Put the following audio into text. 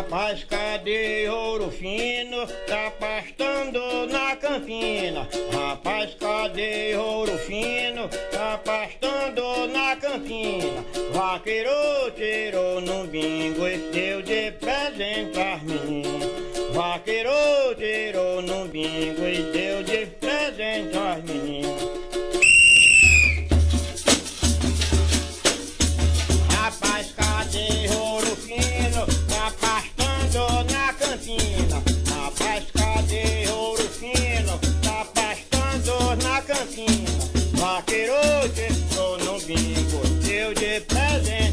Rapaz, cadê ouro fino? Tá pastando na campina. Rapaz, cadê ouro fino? Tá pastando na campina. Vaqueiro tirou no bingo e deu de presente às meninas. Vaqueiro tirou no bingo e deu de presente às meninas. Rapaz, cadê ouro fino? Tá pastando na campina. Rapaz, cadê ouro fino? Tá pastando na campina. Vaqueiro tirou no bingo, deu de presente.